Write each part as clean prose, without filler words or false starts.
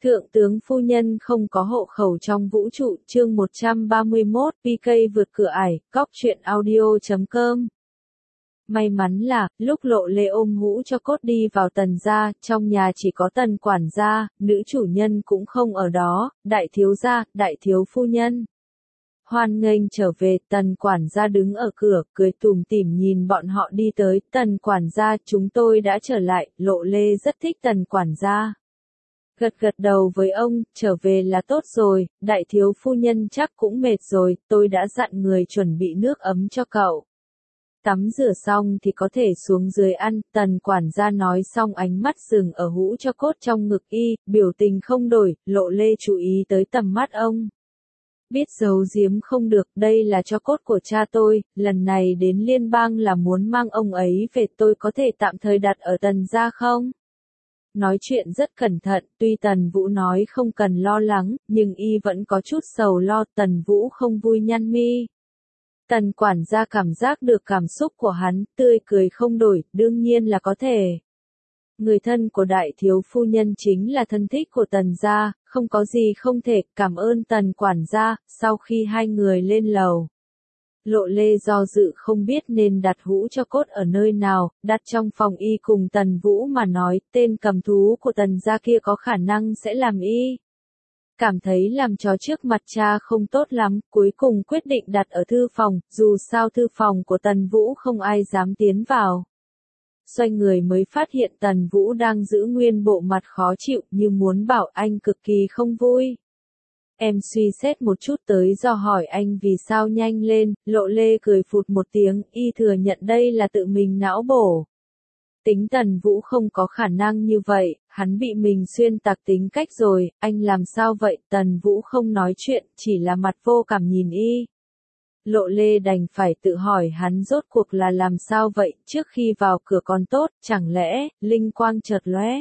Thượng tướng phu nhân không có hộ khẩu trong vũ trụ, chương 131, PK vượt cửa ải, cóc truyện audio.com. May mắn là, lúc Lộ Lê ôm hũ cho cốt đi vào Tần gia, trong nhà chỉ có Tần quản gia, nữ chủ nhân cũng không ở đó, đại thiếu gia, đại thiếu phu nhân. Hoan nghênh trở về, Tần quản gia đứng ở cửa, cười tủm tỉm nhìn bọn họ đi tới, Tần quản gia, chúng tôi đã trở lại, Lộ Lê rất thích Tần quản gia. Gật gật đầu với ông, trở về là tốt rồi, đại thiếu phu nhân chắc cũng mệt rồi, tôi đã dặn người chuẩn bị nước ấm cho cậu. Tắm rửa xong thì có thể xuống dưới ăn, Tần quản gia nói xong ánh mắt dừng ở hũ cho cốt trong ngực y, biểu tình không đổi, Lộ Lê chú ý tới tầm mắt ông. Biết giấu giếm không được, đây là cho cốt của cha tôi, lần này đến liên bang là muốn mang ông ấy về, tôi có thể tạm thời đặt ở Tần gia không? Nói chuyện rất cẩn thận, tuy Tần Vũ nói không cần lo lắng, nhưng y vẫn có chút sầu lo, Tần Vũ không vui nhăn mi. Tần quản gia cảm giác được cảm xúc của hắn, tươi cười không đổi, đương nhiên là có thể. Người thân của đại thiếu phu nhân chính là thân thích của Tần gia, không có gì không thể, cảm ơn Tần quản gia, sau khi hai người lên lầu. Lộ Lê do dự không biết nên đặt hũ cho cốt ở nơi nào, đặt trong phòng y cùng Tần Vũ mà nói, tên cầm thú của Tần gia kia có khả năng sẽ làm y. Cảm thấy làm chó trước mặt cha không tốt lắm, cuối cùng quyết định đặt ở thư phòng, dù sao thư phòng của Tần Vũ không ai dám tiến vào. Xoay người mới phát hiện Tần Vũ đang giữ nguyên bộ mặt khó chịu như muốn bảo anh cực kỳ không vui. Em suy xét một chút tới do hỏi anh vì sao nhanh lên, Lộ Lê cười phụt một tiếng, y thừa nhận đây là tự mình não bổ. Tính Tần Vũ không có khả năng như vậy, hắn bị mình xuyên tạc tính cách rồi, anh làm sao vậy, Tần Vũ không nói chuyện, chỉ là mặt vô cảm nhìn y. Lộ Lê đành phải tự hỏi hắn rốt cuộc là làm sao vậy, trước khi vào cửa còn tốt, chẳng lẽ, linh quang chợt lóe.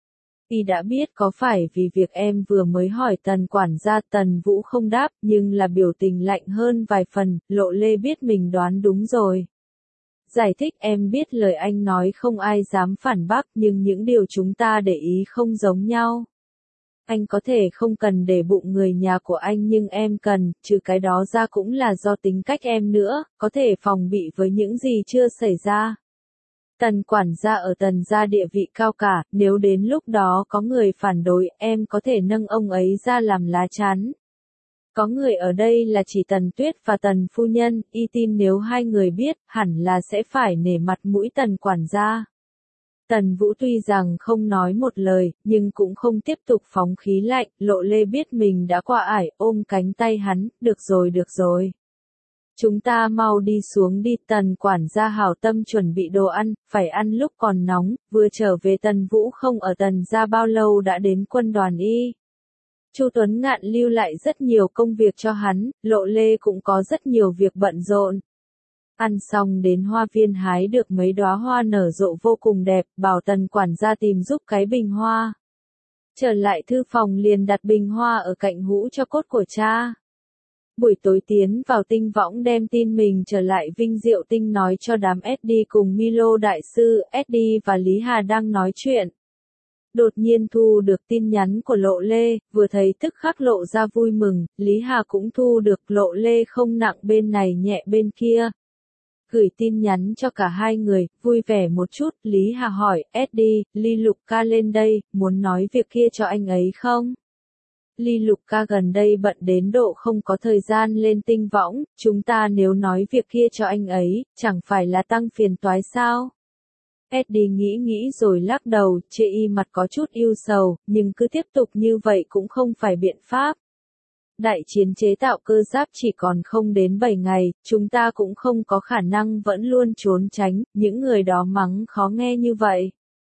Y đã biết có phải vì việc em vừa mới hỏi Tần quản gia, Tần Vũ không đáp, nhưng là biểu tình lạnh hơn vài phần, Lộ Lê biết mình đoán đúng rồi. Giải thích em biết lời anh nói không ai dám phản bác nhưng những điều chúng ta để ý không giống nhau. Anh có thể không cần để bụng người nhà của anh nhưng em cần, trừ cái đó ra cũng là do tính cách em nữa, có thể phòng bị với những gì chưa xảy ra. Tần quản gia ở Tần gia địa vị cao cả, nếu đến lúc đó có người phản đối, em có thể nâng ông ấy ra làm lá chắn. Có người ở đây là chỉ Tần Tuyết và Tần phu nhân, y tin nếu hai người biết, hẳn là sẽ phải nể mặt mũi Tần quản gia. Tần Vũ tuy rằng không nói một lời, nhưng cũng không tiếp tục phóng khí lạnh, Lộ Lê biết mình đã qua ải, ôm cánh tay hắn, được rồi. Chúng ta mau đi xuống đi, Tần quản gia hảo tâm chuẩn bị đồ ăn, phải ăn lúc còn nóng, vừa trở về Tần Vũ không ở Tần gia bao lâu đã đến quân đoàn y. Chu Tuấn Ngạn lưu lại rất nhiều công việc cho hắn, Lộ Lê cũng có rất nhiều việc bận rộn. Ăn xong đến hoa viên hái được mấy đóa hoa nở rộ vô cùng đẹp, bảo Tần quản gia tìm giúp cái bình hoa. Trở lại thư phòng liền đặt bình hoa ở cạnh hũ cho cốt của cha. Buổi tối tiến vào tinh võng đem tin mình trở lại Vinh Diệu Tinh nói cho đám SD cùng Milo đại sư, SD và Lý Hà đang nói chuyện. Đột nhiên thu được tin nhắn của Lộ Lê, vừa thấy tức khắc lộ ra vui mừng, Lý Hà cũng thu được, Lộ Lê không nặng bên này nhẹ bên kia. Gửi tin nhắn cho cả hai người, vui vẻ một chút, Lý Hà hỏi, SD, Ly Lục ca lên đây, muốn nói việc kia cho anh ấy không? Ly Lục ca gần đây bận đến độ không có thời gian lên tinh võng, chúng ta nếu nói việc kia cho anh ấy, chẳng phải là tăng phiền toái sao? Eddie nghĩ rồi lắc đầu, chê y mặt có chút ưu sầu, nhưng cứ tiếp tục như vậy cũng không phải biện pháp. Đại chiến chế tạo cơ giáp chỉ còn không đến 7 ngày, chúng ta cũng không có khả năng vẫn luôn trốn tránh, những người đó mắng khó nghe như vậy.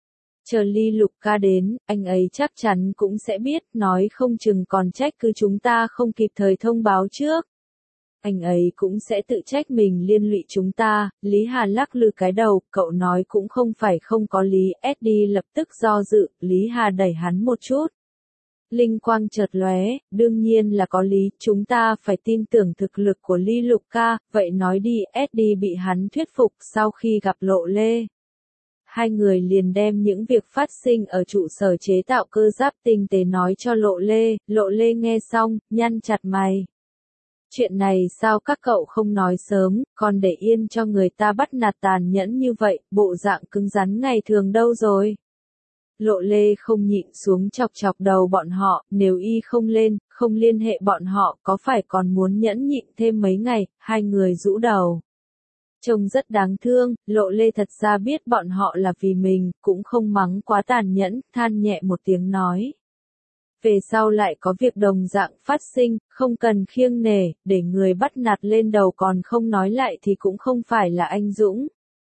Chờ Ly Lục ca đến, anh ấy chắc chắn cũng sẽ biết, nói không chừng còn trách cứ chúng ta không kịp thời thông báo trước. Anh ấy cũng sẽ tự trách mình liên lụy chúng ta, Lý Hà lắc lư cái đầu, cậu nói cũng không phải không có lý, Eddie lập tức do dự, Lý Hà đẩy hắn một chút. Linh quang chợt lóe, đương nhiên là có lý, chúng ta phải tin tưởng thực lực của Ly Lục ca, vậy nói đi, Eddie bị hắn thuyết phục sau khi gặp Lộ Lê. hai người liền đem những việc phát sinh ở trụ sở chế tạo cơ giáp tinh tế nói cho Lộ Lê nghe xong, nhăn chặt mày. Chuyện này sao các cậu không nói sớm, còn để yên cho người ta bắt nạt tàn nhẫn như vậy, bộ dạng cứng rắn ngày thường đâu rồi? Lộ Lê không nhịn xuống chọc chọc đầu bọn họ, nếu y không lên, không liên hệ bọn họ, có phải còn muốn nhẫn nhịn thêm mấy ngày, hai người rũ đầu. Trông rất đáng thương, Lộ Lê thật ra biết bọn họ là vì mình, cũng không mắng quá tàn nhẫn, than nhẹ một tiếng nói. Về sau lại có việc đồng dạng phát sinh, không cần khiêng nể, để người bắt nạt lên đầu còn không nói lại thì cũng không phải là anh dũng.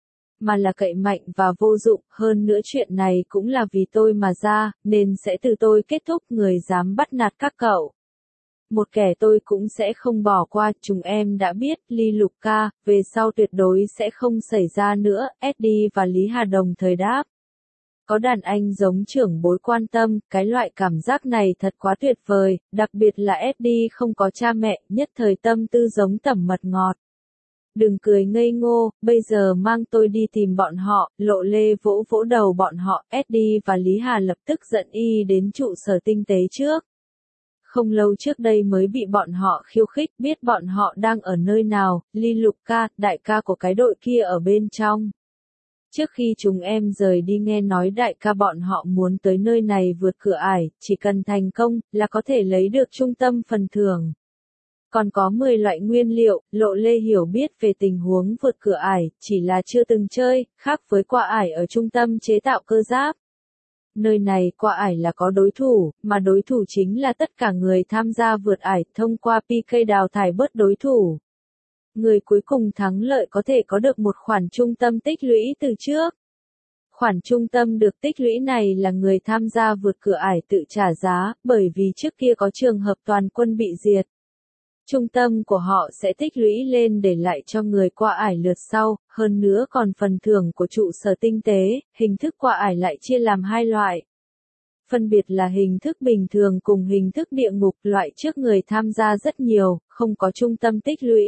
Mà là cậy mạnh và vô dụng, hơn nữa chuyện này cũng là vì tôi mà ra, nên sẽ từ tôi kết thúc người dám bắt nạt các cậu. Một kẻ tôi cũng sẽ không bỏ qua, chúng em đã biết, Ly Lục ca, về sau tuyệt đối sẽ không xảy ra nữa, Eddie và Lý Hà đồng thời đáp. Có đàn anh giống trưởng bối quan tâm, cái loại cảm giác này thật quá tuyệt vời, đặc biệt là Eddie không có cha mẹ, nhất thời tâm tư giống tẩm mật ngọt. Đừng cười ngây ngô, bây giờ mang tôi đi tìm bọn họ, Lộ Lê vỗ vỗ đầu bọn họ, Eddie và Lý Hà lập tức dẫn y đến trụ sở tinh tế trước. Không lâu trước đây mới bị bọn họ khiêu khích, biết bọn họ đang ở nơi nào, Ly Lục ca, đại ca của cái đội kia ở bên trong. Trước khi chúng em rời đi nghe nói đại ca bọn họ muốn tới nơi này vượt cửa ải, chỉ cần thành công, là có thể lấy được trung tâm phần thưởng. Còn có 10 loại nguyên liệu, Lộ Lê hiểu biết về tình huống vượt cửa ải, chỉ là chưa từng chơi, khác với qua ải ở trung tâm chế tạo cơ giáp. Nơi này qua ải là có đối thủ, mà đối thủ chính là tất cả người tham gia vượt ải thông qua PK đào thải bớt đối thủ. Người cuối cùng thắng lợi có thể có được một khoản trung tâm tích lũy từ trước. Khoản trung tâm được tích lũy này là người tham gia vượt cửa ải tự trả giá, bởi vì trước kia có trường hợp toàn quân bị diệt. Trung tâm của họ sẽ tích lũy lên để lại cho người qua ải lượt sau, hơn nữa còn phần thưởng của trụ sở tinh tế, hình thức qua ải lại chia làm hai loại. Phân biệt là hình thức bình thường cùng hình thức địa ngục, loại trước người tham gia rất nhiều, không có trung tâm tích lũy.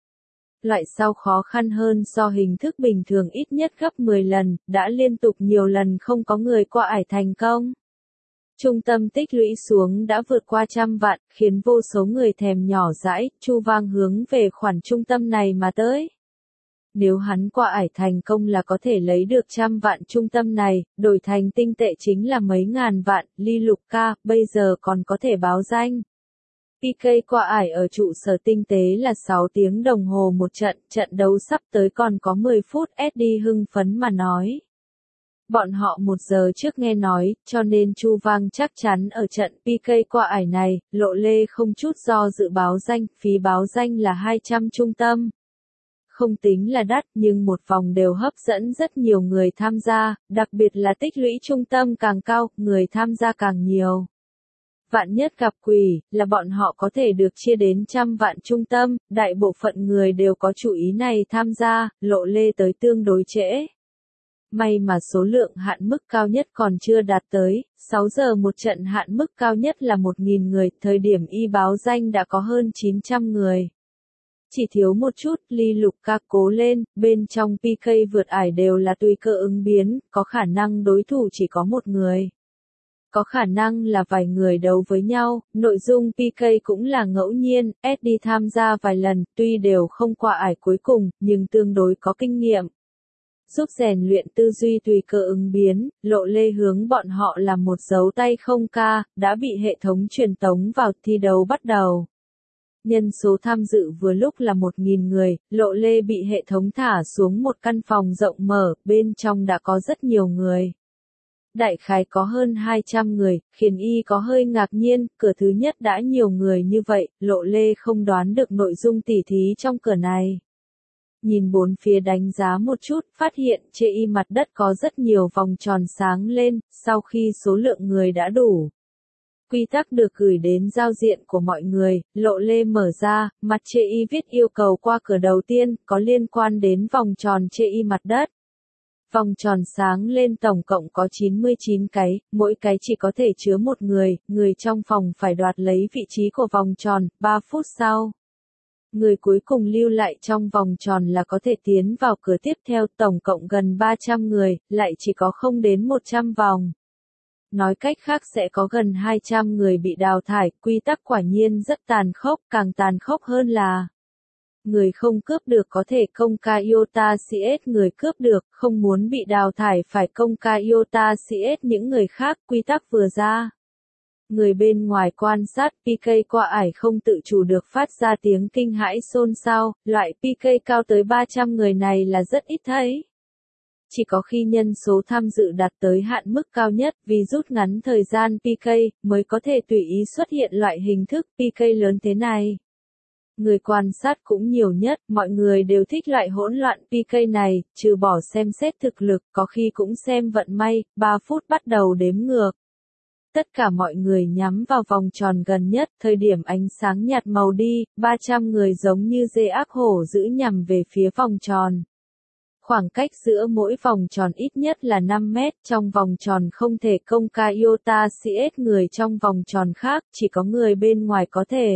Loại sau khó khăn hơn so hình thức bình thường ít nhất gấp 10 lần, đã liên tục nhiều lần không có người qua ải thành công. Trung tâm tích lũy xuống đã vượt qua 100 vạn, khiến vô số người thèm nhỏ dãi, Chu Vang hướng về khoản trung tâm này mà tới. Nếu hắn qua ải thành công là có thể lấy được 100 vạn trung tâm này, đổi thành tinh tệ chính là mấy ngàn vạn, Ly Lục ca, bây giờ còn có thể báo danh. PK qua ải ở trụ sở tinh tế là 6 tiếng đồng hồ một trận, trận đấu sắp tới còn có 10 phút, Eddie hưng phấn mà nói. Bọn họ 1 giờ trước nghe nói, cho nên Chu Vang chắc chắn ở trận PK qua ải này, Lộ Lê không chút do dự báo danh, phí báo danh là 200 trung tâm. Không tính là đắt nhưng một vòng đều hấp dẫn rất nhiều người tham gia, đặc biệt là tích lũy trung tâm càng cao, người tham gia càng nhiều. Vạn nhất gặp quỷ, là bọn họ có thể được chia đến 100 vạn trung tâm, đại bộ phận người đều có chủ ý này tham gia, Lộ Lê tới tương đối trễ. May mà số lượng hạn mức cao nhất còn chưa đạt tới, 6 giờ một trận hạn mức cao nhất là 1.000 người, thời điểm y báo danh đã có hơn 900 người. Chỉ thiếu một chút, Ly Lục ca cố lên, bên trong PK vượt ải đều là tùy cơ ứng biến, có khả năng đối thủ chỉ có một người. Có khả năng là vài người đấu với nhau, nội dung PK cũng là ngẫu nhiên, Eddie tham gia vài lần, tuy đều không qua ải cuối cùng, nhưng tương đối có kinh nghiệm. Giúp rèn luyện tư duy tùy cơ ứng biến, Lộ Lê hướng bọn họ làm một dấu tay không ca, đã bị hệ thống truyền tống vào thi đấu bắt đầu. Nhân số tham dự vừa lúc là 1.000 người, Lộ Lê bị hệ thống thả xuống một căn phòng rộng mở, bên trong đã có rất nhiều người. Đại khái có hơn 200 người, khiến y có hơi ngạc nhiên, cửa thứ nhất đã nhiều người như vậy, Lộ Lê không đoán được nội dung tỉ thí trong cửa này. Nhìn bốn phía đánh giá một chút, phát hiện trên y mặt đất có rất nhiều vòng tròn sáng lên, sau khi số lượng người đã đủ. Quy tắc được gửi đến giao diện của mọi người, Lộ Lê mở ra, mặt trên y viết yêu cầu qua cửa đầu tiên, có liên quan đến vòng tròn trên y mặt đất. Vòng tròn sáng lên tổng cộng có 99 cái, mỗi cái chỉ có thể chứa một người trong phòng phải đoạt lấy vị trí của vòng tròn, 3 phút sau. Người cuối cùng lưu lại trong vòng tròn là có thể tiến vào cửa tiếp theo, tổng cộng gần 300 người, lại chỉ có không đến 100 vòng. Nói cách khác sẽ có gần 200 người bị đào thải, quy tắc quả nhiên rất tàn khốc, càng tàn khốc hơn là người không cướp được có thể công ca iota CS, người cướp được, không muốn bị đào thải phải công ca iota CS những người khác, quy tắc vừa ra. Người bên ngoài quan sát, PK qua ải không tự chủ được phát ra tiếng kinh hãi xôn xao, loại PK cao tới 300 người này là rất ít thấy. Chỉ có khi nhân số tham dự đạt tới hạn mức cao nhất vì rút ngắn thời gian PK, mới có thể tùy ý xuất hiện loại hình thức PK lớn thế này. Người quan sát cũng nhiều nhất, mọi người đều thích loại hỗn loạn PK này, trừ bỏ xem xét thực lực, có khi cũng xem vận may, 3 phút bắt đầu đếm ngược. Tất cả mọi người nhắm vào vòng tròn gần nhất, thời điểm ánh sáng nhạt màu đi, 300 người giống như dê ác hổ dữ nhằm về phía vòng tròn. Khoảng cách giữa mỗi vòng tròn ít nhất là 5 mét, trong vòng tròn không thể công ca iota CS người trong vòng tròn khác, chỉ có người bên ngoài có thể.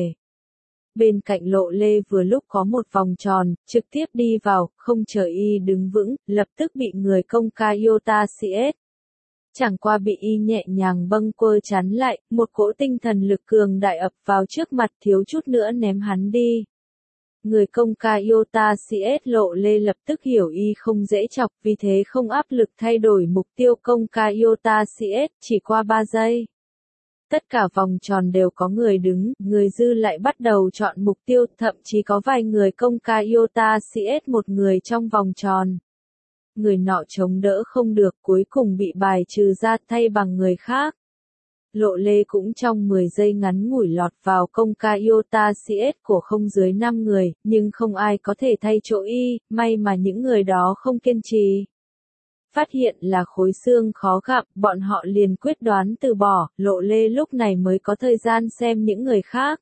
Bên cạnh Lộ Lê vừa lúc có một vòng tròn, trực tiếp đi vào, không chờ y đứng vững, lập tức bị người công ca iota CS. Chẳng qua bị y nhẹ nhàng bâng quơ chắn lại, một cỗ tinh thần lực cường đại ập vào trước mặt thiếu chút nữa ném hắn đi. Người công ca iota CS Lộ Lê lập tức hiểu y không dễ chọc, vì thế không áp lực thay đổi mục tiêu công ca iota CS, chỉ qua 3 giây. Tất cả vòng tròn đều có người đứng, người dư lại bắt đầu chọn mục tiêu, thậm chí có vài người công ca iota CS một người trong vòng tròn. Người nọ chống đỡ không được, cuối cùng bị bài trừ ra thay bằng người khác. Lộ Lê cũng trong 10 giây ngắn ngủi lọt vào công ca iota CS của không dưới 5 người, nhưng không ai có thể thay chỗ y, may mà những người đó không kiên trì. Phát hiện là khối xương khó gặm, bọn họ liền quyết đoán từ bỏ, Lộ Lê lúc này mới có thời gian xem những người khác.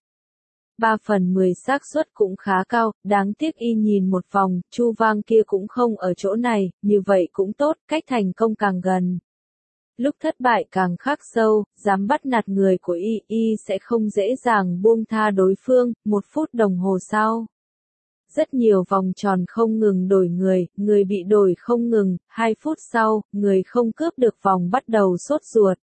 3/10 xác suất cũng khá cao, đáng tiếc y nhìn một vòng, Chu Vang kia cũng không ở chỗ này, như vậy cũng tốt, cách thành công càng gần. Lúc thất bại càng khắc sâu, dám bắt nạt người của y sẽ không dễ dàng buông tha đối phương, 1 phút đồng hồ sau. Rất nhiều vòng tròn không ngừng đổi người bị đổi không ngừng, 2 phút sau, người không cướp được vòng bắt đầu sốt ruột.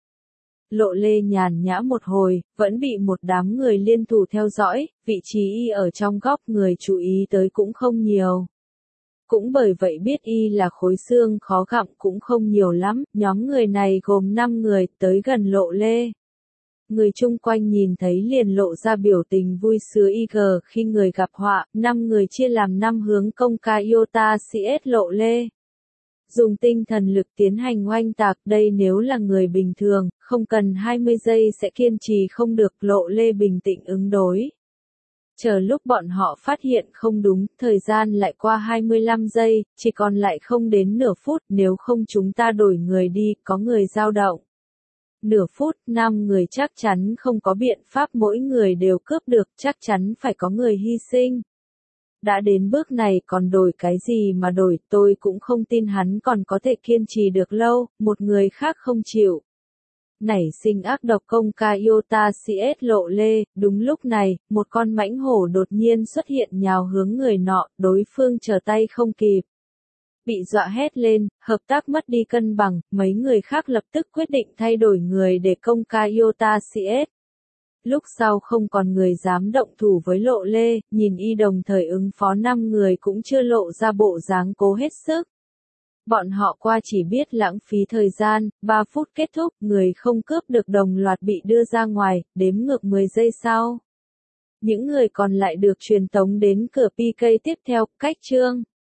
Lộ Lê nhàn nhã một hồi, vẫn bị một đám người liên thủ theo dõi, vị trí y ở trong góc người chú ý tới cũng không nhiều. Cũng bởi vậy biết y là khối xương khó gặm cũng không nhiều lắm, nhóm người này gồm 5 người tới gần Lộ Lê. Người chung quanh nhìn thấy liền lộ ra biểu tình vui sướng IG khi người gặp họa, 5 người chia làm 5 hướng công ca iota CS Lộ Lê. Dùng tinh thần lực tiến hành oanh tạc, đây nếu là người bình thường, không cần 20 giây sẽ kiên trì không được, Lộ Lê bình tĩnh ứng đối. Chờ lúc bọn họ phát hiện không đúng, thời gian lại qua 25 giây, chỉ còn lại không đến nửa phút, nếu không chúng ta đổi người đi, có người dao động. Nửa phút, 5 người chắc chắn không có biện pháp mỗi người đều cướp được, chắc chắn phải có người hy sinh. Đã đến bước này còn đổi cái gì mà đổi, tôi cũng không tin hắn còn có thể kiên trì được lâu, một người khác không chịu. Nảy sinh ác độc công ca iota CS Lộ Lê, đúng lúc này, một con mãnh hổ đột nhiên xuất hiện nhào hướng người nọ, đối phương trở tay không kịp. Bị dọa hét lên, hợp tác mất đi cân bằng, mấy người khác lập tức quyết định thay đổi người để công ca iota CS. Lúc sau không còn người dám động thủ với Lộ Lê, nhìn y đồng thời ứng phó 5 người cũng chưa lộ ra bộ dáng cố hết sức. Bọn họ qua chỉ biết lãng phí thời gian, 3 phút kết thúc, người không cướp được đồng loạt bị đưa ra ngoài, đếm ngược 10 giây sau. Những người còn lại được truyền tống đến cửa PK tiếp theo, cách chương.